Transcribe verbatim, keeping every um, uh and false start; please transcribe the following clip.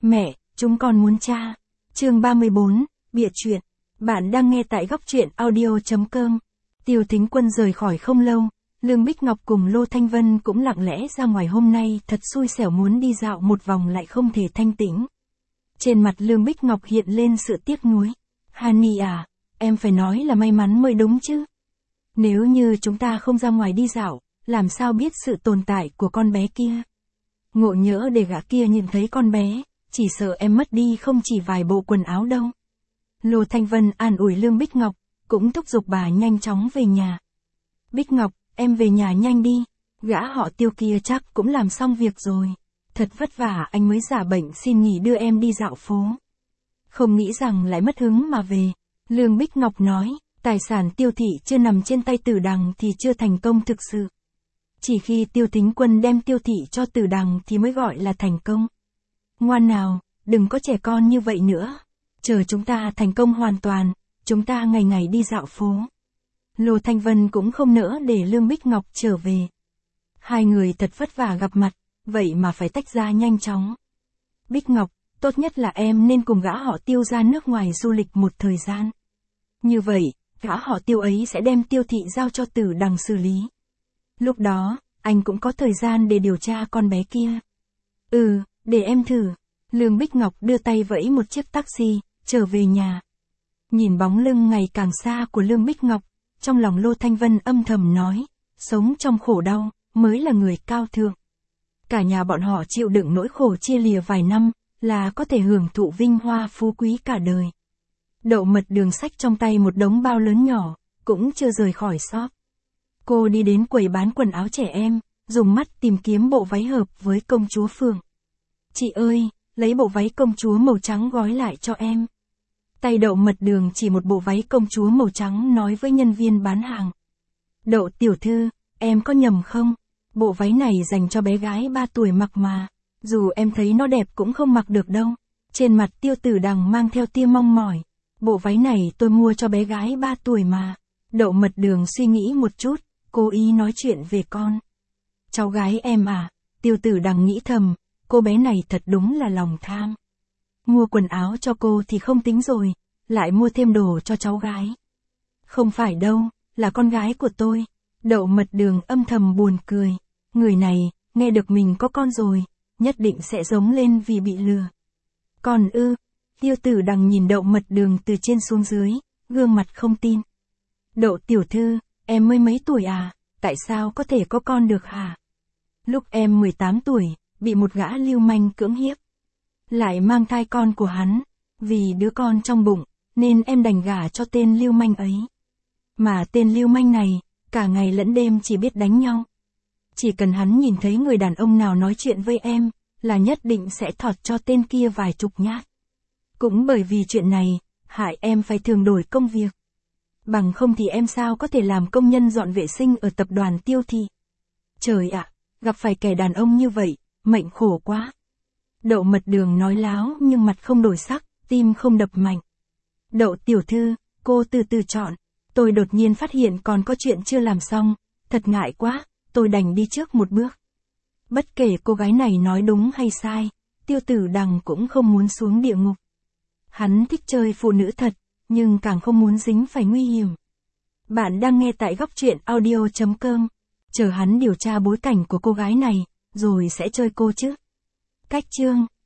Mẹ, chúng con muốn cha. Chương ba mươi bốn, bịa chuyện. Bạn đang nghe tại góc truyện audio chấm com. Tiêu Thính Quân rời khỏi không lâu, Lương Bích Ngọc cùng Lô Thanh Vân cũng lặng lẽ ra ngoài. Hôm nay thật xui xẻo, muốn đi dạo một vòng lại không thể thanh tĩnh. Trên mặt Lương Bích Ngọc hiện lên sự tiếc nuối. Hani à, em phải nói là may mắn mới đúng chứ. Nếu như chúng ta không ra ngoài đi dạo, làm sao biết sự tồn tại của con bé kia. Ngộ nhỡ để gã kia nhìn thấy con bé, chỉ sợ em mất đi không chỉ vài bộ quần áo đâu. Lô Thanh Vân an ủi Lương Bích Ngọc, cũng thúc giục bà nhanh chóng về nhà. Bích Ngọc, em về nhà nhanh đi, gã họ Tiêu kia chắc cũng làm xong việc rồi. Thật vất vả anh mới giả bệnh xin nghỉ đưa em đi dạo phố. Không nghĩ rằng lại mất hứng mà về. Lương Bích Ngọc nói, tài sản Tiêu thị chưa nằm trên tay Tử Đằng thì chưa thành công thực sự. Chỉ khi Tiêu Thính Quân đem Tiêu thị cho Tử Đằng thì mới gọi là thành công. Ngoan nào, đừng có trẻ con như vậy nữa. Chờ chúng ta thành công hoàn toàn, chúng ta ngày ngày đi dạo phố. Lô Thanh Vân cũng không nỡ để Lương Bích Ngọc trở về. Hai người thật vất vả gặp mặt, vậy mà phải tách ra nhanh chóng. Bích Ngọc, tốt nhất là em nên cùng gã họ Tiêu ra nước ngoài du lịch một thời gian. Như vậy, gã họ Tiêu ấy sẽ đem Tiêu thị giao cho Tử Đằng xử lý. Lúc đó, anh cũng có thời gian để điều tra con bé kia. Ừ, để em thử. Lương Bích Ngọc đưa tay vẫy một chiếc taxi, trở về nhà. Nhìn bóng lưng ngày càng xa của Lương Bích Ngọc, trong lòng Lô Thanh Vân âm thầm nói, sống trong khổ đau, mới là người cao thượng. Cả nhà bọn họ chịu đựng nỗi khổ chia lìa vài năm, là có thể hưởng thụ vinh hoa phú quý cả đời. Đậu Mật Đường xách trong tay một đống bao lớn nhỏ, cũng chưa rời khỏi shop. Cô đi đến quầy bán quần áo trẻ em, dùng mắt tìm kiếm bộ váy hợp với công chúa Phượng. Chị ơi, lấy bộ váy công chúa màu trắng gói lại cho em. Tay Đậu Mật Đường chỉ một bộ váy công chúa màu trắng nói với nhân viên bán hàng. Đậu tiểu thư, em có nhầm không? Bộ váy này dành cho bé gái ba tuổi mặc mà. Dù em thấy nó đẹp cũng không mặc được đâu. Trên mặt Tiêu Tử Đằng mang theo tia mong mỏi. Bộ váy này tôi mua cho bé gái ba tuổi mà. Đậu Mật Đường suy nghĩ một chút, cố ý nói chuyện về con. Cháu gái em à, Tiêu Tử Đằng nghĩ thầm, cô bé này thật đúng là lòng tham. Mua quần áo cho cô thì không tính rồi, lại mua thêm đồ cho cháu gái. Không phải đâu, là con gái của tôi. Đậu Mật Đường âm thầm buồn cười. Người này, nghe được mình có con rồi, nhất định sẽ giống lên vì bị lừa. Còn ư, Tiêu Tử Đằng nhìn Đậu Mật Đường từ trên xuống dưới, gương mặt không tin. Đậu tiểu thư, em mới mấy tuổi à, tại sao có thể có con được hả? Lúc em mười tám tuổi, bị một gã lưu manh cưỡng hiếp. Lại mang thai con của hắn, vì đứa con trong bụng, nên em đành gả cho tên lưu manh ấy. Mà tên lưu manh này, cả ngày lẫn đêm chỉ biết đánh nhau. Chỉ cần hắn nhìn thấy người đàn ông nào nói chuyện với em, là nhất định sẽ thọt cho tên kia vài chục nhát. Cũng bởi vì chuyện này, hại em phải thường đổi công việc. Bằng không thì em sao có thể làm công nhân dọn vệ sinh ở tập đoàn Tiêu thị. Trời ạ, gặp phải kẻ đàn ông như vậy, mệnh khổ quá. Đậu Mật Đường nói láo nhưng mặt không đổi sắc, tim không đập mạnh. Đậu tiểu thư, cô từ từ chọn. Tôi đột nhiên phát hiện còn có chuyện chưa làm xong, thật ngại quá, tôi đành đi trước một bước. Bất kể cô gái này nói đúng hay sai, Tiêu Tử Đằng cũng không muốn xuống địa ngục. Hắn thích chơi phụ nữ thật, nhưng càng không muốn dính phải nguy hiểm. Bạn đang nghe tại góc truyện audio chấm com. Chờ hắn điều tra bối cảnh của cô gái này, rồi sẽ chơi cô chứ. Cách chương